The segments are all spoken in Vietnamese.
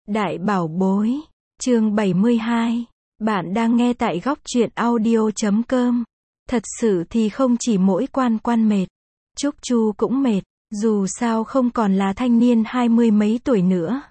Đại bảo bối, chương 72. Bạn đang nghe tại góc truyện audio.com. Thật sự thì không chỉ mỗi Quan Quan mệt, Trúc Chu cũng mệt, dù sao không còn là thanh niên 20 mấy tuổi nữa.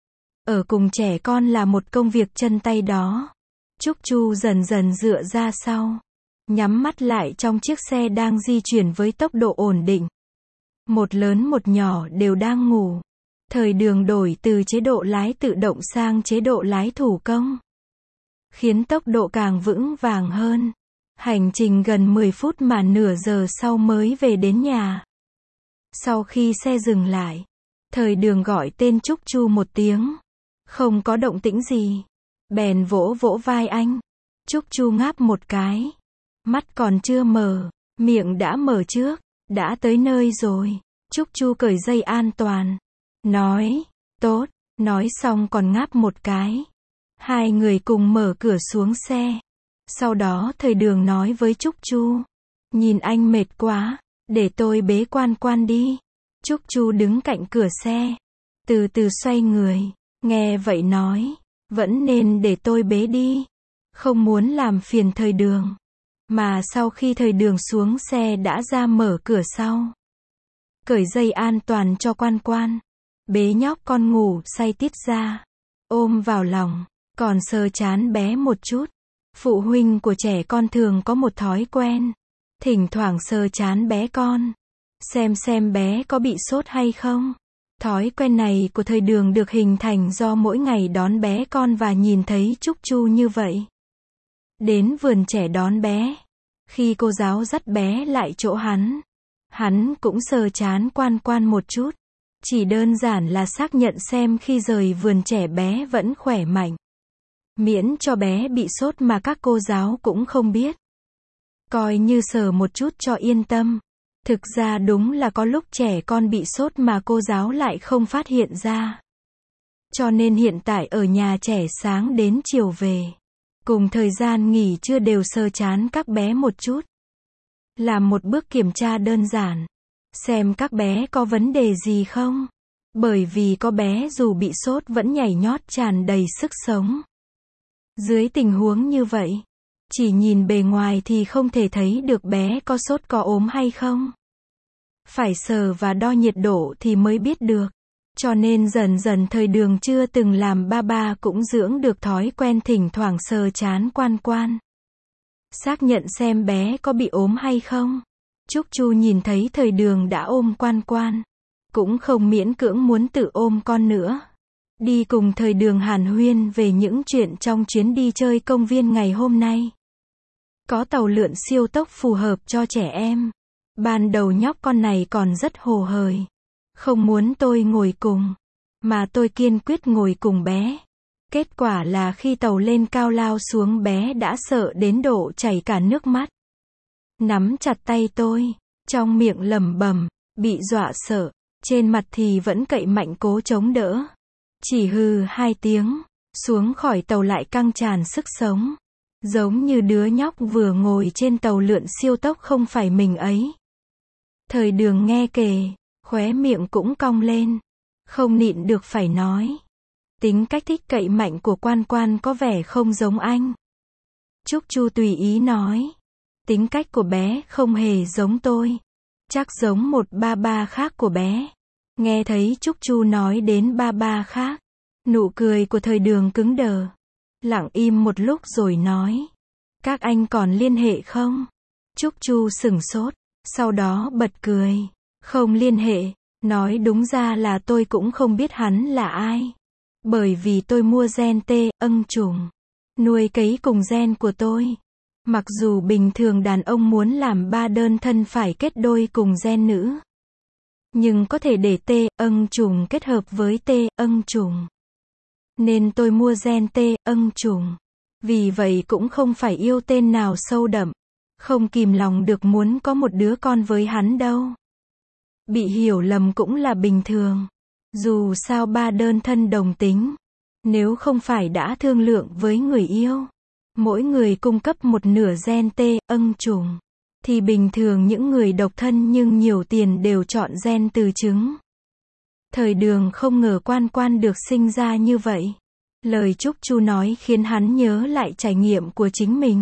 Ở cùng trẻ con là một công việc chân tay đó. Trúc Chu dần dần dựa ra sau, nhắm mắt lại trong chiếc xe đang di chuyển với tốc độ ổn định. Một lớn một nhỏ đều đang ngủ. Thời Đường đổi từ chế độ lái tự động sang chế độ lái thủ công, khiến tốc độ càng vững vàng hơn. Hành trình gần 10 phút mà nửa giờ sau mới về đến nhà. Sau khi xe dừng lại, Thời Đường gọi tên Trúc Chu một tiếng. Không có động tĩnh gì. Bèn vỗ vỗ vai anh. Trúc Chu ngáp một cái. Mắt còn chưa mở, miệng đã mở trước. Đã tới nơi rồi. Trúc Chu cởi dây an toàn. Nói, tốt, nói xong còn ngáp một cái. Hai người cùng mở cửa xuống xe. Sau đó Thời Đường nói với Trúc Chu. Nhìn anh mệt quá, để tôi bế Quan Quan đi. Trúc Chu đứng cạnh cửa xe. Từ từ xoay người, nghe vậy nói. Vẫn nên để tôi bế đi. Không muốn làm phiền Thời Đường. Mà sau khi Thời Đường xuống xe đã ra mở cửa sau. Cởi dây an toàn cho Quan Quan. Bế nhóc con ngủ say tít ra. Ôm vào lòng, còn sờ trán bé một chút. Phụ huynh của trẻ con thường có một thói quen. Thỉnh thoảng sờ trán bé con. Xem bé có bị sốt hay không. Thói quen này của Thời Đường được hình thành do mỗi ngày đón bé con và nhìn thấy Trúc Chu như vậy. Đến vườn trẻ đón bé. Khi cô giáo dắt bé lại chỗ hắn cũng sờ trán Quan Quan một chút. Chỉ đơn giản là xác nhận xem khi rời vườn trẻ bé vẫn khỏe mạnh. Miễn cho bé bị sốt mà các cô giáo cũng không biết. Coi như sờ một chút cho yên tâm. Thực ra đúng là có lúc trẻ con bị sốt mà cô giáo lại không phát hiện ra. Cho nên hiện tại ở nhà trẻ sáng đến chiều về. Cùng thời gian nghỉ trưa đều sờ trán các bé một chút. Làm một bước kiểm tra đơn giản. Xem các bé có vấn đề gì không. Bởi vì có bé dù bị sốt vẫn nhảy nhót tràn đầy sức sống. Dưới tình huống như vậy, chỉ nhìn bề ngoài thì không thể thấy được bé có sốt có ốm hay không. Phải sờ và đo nhiệt độ thì mới biết được. Cho nên dần dần Thời Đường chưa từng làm ba cũng dưỡng được thói quen thỉnh thoảng sờ trán Quan Quan. Xác nhận xem bé có bị ốm hay không. Trúc Chu nhìn thấy Thời Đường đã ôm Quan Quan. Cũng không miễn cưỡng muốn tự ôm con nữa. Đi cùng Thời Đường hàn huyên về những chuyện trong chuyến đi chơi công viên ngày hôm nay. Có tàu lượn siêu tốc phù hợp cho trẻ em. Ban đầu nhóc con này còn rất hồ hởi. Không muốn tôi ngồi cùng. Mà tôi kiên quyết ngồi cùng bé. Kết quả là khi tàu lên cao lao xuống bé đã sợ đến độ chảy cả nước mắt. Nắm chặt tay tôi. Trong miệng lẩm bẩm, bị dọa sợ. Trên mặt thì vẫn cậy mạnh cố chống đỡ. Chỉ hừ 2 tiếng. Xuống khỏi tàu lại căng tràn sức sống. Giống như đứa nhóc vừa ngồi trên tàu lượn siêu tốc không phải mình ấy. Thời Đường nghe kể, khóe miệng cũng cong lên. Không nhịn được phải nói. Tính cách thích cậy mạnh của Quan Quan có vẻ không giống anh. Trúc Chu tùy ý nói. Tính cách của bé không hề giống tôi. Chắc giống một ba khác của bé. Nghe thấy Trúc Chu nói đến ba khác. Nụ cười của Thời Đường cứng đờ. Lặng im một lúc rồi nói. Các anh còn liên hệ không? Trúc Chu sửng sốt. Sau đó bật cười. Không liên hệ. Nói đúng ra là tôi cũng không biết hắn là ai. Bởi vì tôi mua gen ưng trùng. Nuôi cấy cùng gen của tôi. Mặc dù bình thường đàn ông muốn làm ba đơn thân phải kết đôi cùng gen nữ. Nhưng có thể để ưng trùng kết hợp với ưng trùng. Nên tôi mua gen ưng trùng. Vì vậy cũng không phải yêu tên nào sâu đậm. Không kìm lòng được muốn có một đứa con với hắn đâu. Bị hiểu lầm cũng là bình thường. Dù sao ba đơn thân đồng tính. Nếu không phải đã thương lượng với người yêu. Mỗi người cung cấp một nửa gen ưng trùng. Thì bình thường những người độc thân nhưng nhiều tiền đều chọn gen từ trứng. Thời Đường không ngờ Quan Quan được sinh ra như vậy. Lời Trúc Chu nói khiến hắn nhớ lại trải nghiệm của chính mình.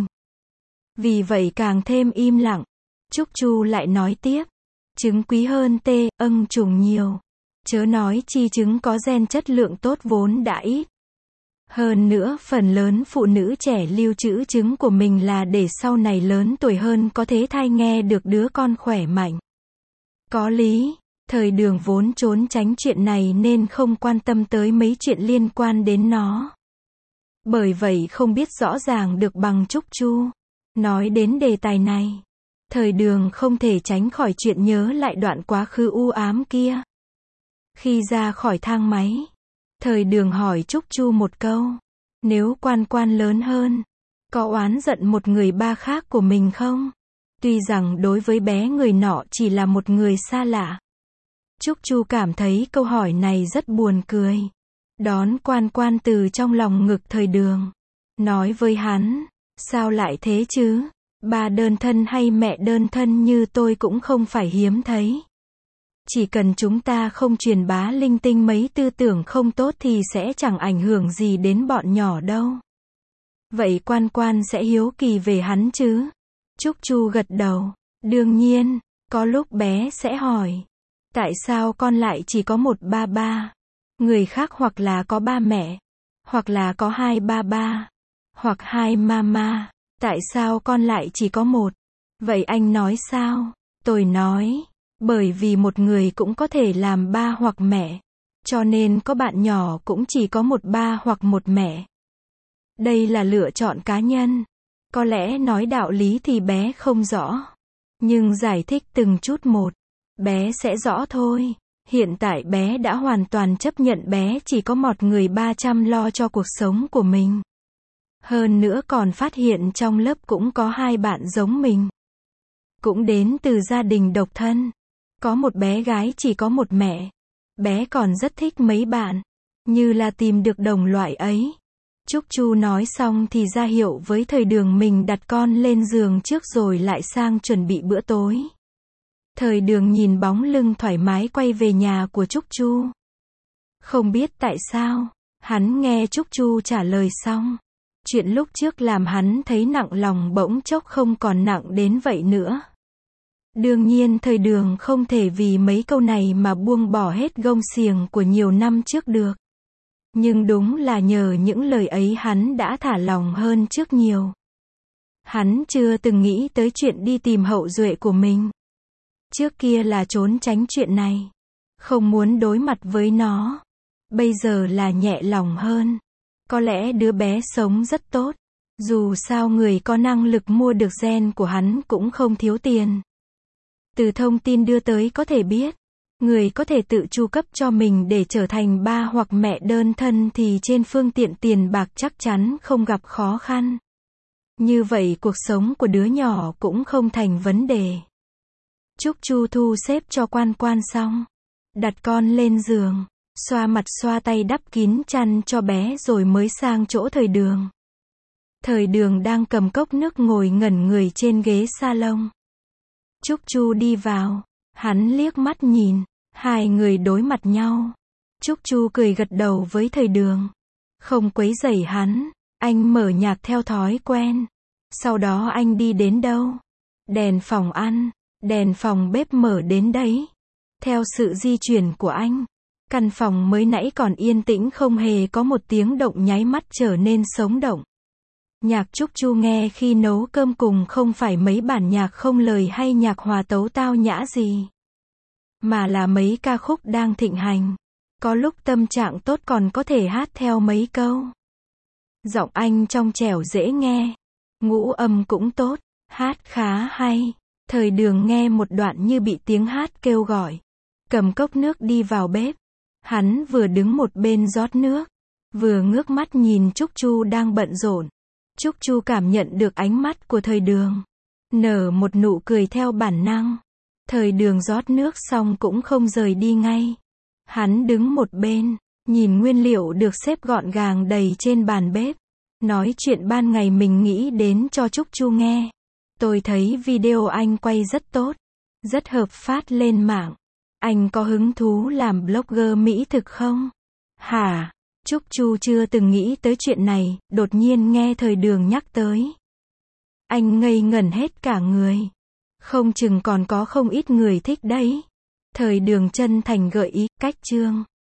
Vì vậy càng thêm im lặng. Trúc Chu lại nói tiếp. Trứng quý hơn trùng nhiều. Chớ nói chi trứng có gen chất lượng tốt vốn đã ít. Hơn nữa phần lớn phụ nữ trẻ lưu trữ trứng của mình là để sau này lớn tuổi hơn có thể thai nghe được đứa con khỏe mạnh. Có lý. Thời Đường vốn trốn tránh chuyện này nên không quan tâm tới mấy chuyện liên quan đến nó. Bởi vậy không biết rõ ràng được bằng Trúc Chu. Nói đến đề tài này, Thời Đường không thể tránh khỏi chuyện nhớ lại đoạn quá khứ u ám kia. Khi ra khỏi thang máy, Thời Đường hỏi Trúc Chu một câu. Nếu Quan Quan lớn hơn, có oán giận một người ba khác của mình không? Tuy rằng đối với bé người nọ chỉ là một người xa lạ. Trúc Chu cảm thấy câu hỏi này rất buồn cười. Đón Quan Quan từ trong lòng ngực Thời Đường. Nói với hắn, sao lại thế chứ? Ba đơn thân hay mẹ đơn thân như tôi cũng không phải hiếm thấy. Chỉ cần chúng ta không truyền bá linh tinh mấy tư tưởng không tốt thì sẽ chẳng ảnh hưởng gì đến bọn nhỏ đâu. Vậy Quan Quan sẽ hiếu kỳ về hắn chứ? Trúc Chu gật đầu. Đương nhiên, có lúc bé sẽ hỏi. Tại sao con lại chỉ có một ba ba? Người khác hoặc là có ba mẹ, hoặc là có hai ba ba, hoặc hai mama. Tại sao con lại chỉ có một? Vậy anh nói sao? Tôi nói, bởi vì một người cũng có thể làm ba hoặc mẹ. Cho nên có bạn nhỏ cũng chỉ có một ba hoặc một mẹ. Đây là lựa chọn cá nhân. Có lẽ nói đạo lý thì bé không rõ. Nhưng giải thích từng chút một, bé sẽ rõ thôi. Hiện tại bé đã hoàn toàn chấp nhận bé chỉ có một người ba chăm lo cho cuộc sống của mình. Hơn nữa còn phát hiện trong lớp cũng có hai bạn giống mình. Cũng đến từ gia đình độc thân. Có một bé gái chỉ có một mẹ. Bé còn rất thích mấy bạn. Như là tìm được đồng loại ấy. Trúc Chu nói xong thì ra hiệu với Thời Đường mình đặt con lên giường trước rồi lại sang chuẩn bị bữa tối. Thời Đường nhìn bóng lưng thoải mái quay về nhà của Trúc Chu. Không biết tại sao, hắn nghe Trúc Chu trả lời xong. Chuyện lúc trước làm hắn thấy nặng lòng bỗng chốc không còn nặng đến vậy nữa. Đương nhiên Thời Đường không thể vì mấy câu này mà buông bỏ hết gông xiềng của nhiều năm trước được. Nhưng đúng là nhờ những lời ấy hắn đã thả lòng hơn trước nhiều. Hắn chưa từng nghĩ tới chuyện đi tìm hậu duệ của mình. Trước kia là trốn tránh chuyện này. Không muốn đối mặt với nó. Bây giờ là nhẹ lòng hơn. Có lẽ đứa bé sống rất tốt. Dù sao người có năng lực mua được gen của hắn cũng không thiếu tiền. Từ thông tin đưa tới có thể biết. Người có thể tự chu cấp cho mình để trở thành ba hoặc mẹ đơn thân thì trên phương tiện tiền bạc chắc chắn không gặp khó khăn. Như vậy cuộc sống của đứa nhỏ cũng không thành vấn đề. Trúc Chu thu xếp cho Quan Quan xong. Đặt con lên giường. Xoa mặt xoa tay đắp kín chăn cho bé rồi mới sang chỗ Thời Đường. Thời Đường đang cầm cốc nước ngồi ngẩn người trên ghế salon. Trúc Chu đi vào. Hắn liếc mắt nhìn. Hai người đối mặt nhau. Trúc Chu cười gật đầu với Thời Đường. Không quấy rầy hắn. Anh mở nhạc theo thói quen. Sau đó anh đi đến đâu? Đèn phòng ăn, đèn phòng bếp mở đến đấy. Theo sự di chuyển của anh, căn phòng mới nãy còn yên tĩnh không hề có một tiếng động nháy mắt trở nên sống động. Nhạc Trúc Chu nghe khi nấu cơm cùng không phải mấy bản nhạc không lời hay nhạc hòa tấu tao nhã gì. Mà là mấy ca khúc đang thịnh hành. Có lúc tâm trạng tốt còn có thể hát theo mấy câu. Giọng anh trong trẻo dễ nghe. Ngũ âm cũng tốt. Hát khá hay. Thời Đường nghe một đoạn như bị tiếng hát kêu gọi. Cầm cốc nước đi vào bếp. Hắn vừa đứng một bên rót nước. Vừa ngước mắt nhìn Trúc Chu đang bận rộn. Trúc Chu cảm nhận được ánh mắt của Thời Đường. Nở một nụ cười theo bản năng. Thời Đường rót nước xong cũng không rời đi ngay. Hắn đứng một bên, nhìn nguyên liệu được xếp gọn gàng đầy trên bàn bếp. Nói chuyện ban ngày mình nghĩ đến cho Trúc Chu nghe. Tôi thấy video anh quay rất tốt. Rất hợp phát lên mạng. Anh có hứng thú làm blogger mỹ thực không? Hả? Trúc Chu chưa từng nghĩ tới chuyện này, đột nhiên nghe Thời Đường nhắc tới. Anh ngây ngẩn hết cả người. Không chừng còn có không ít người thích đấy. Thời Đường chân thành gợi ý, cách chương.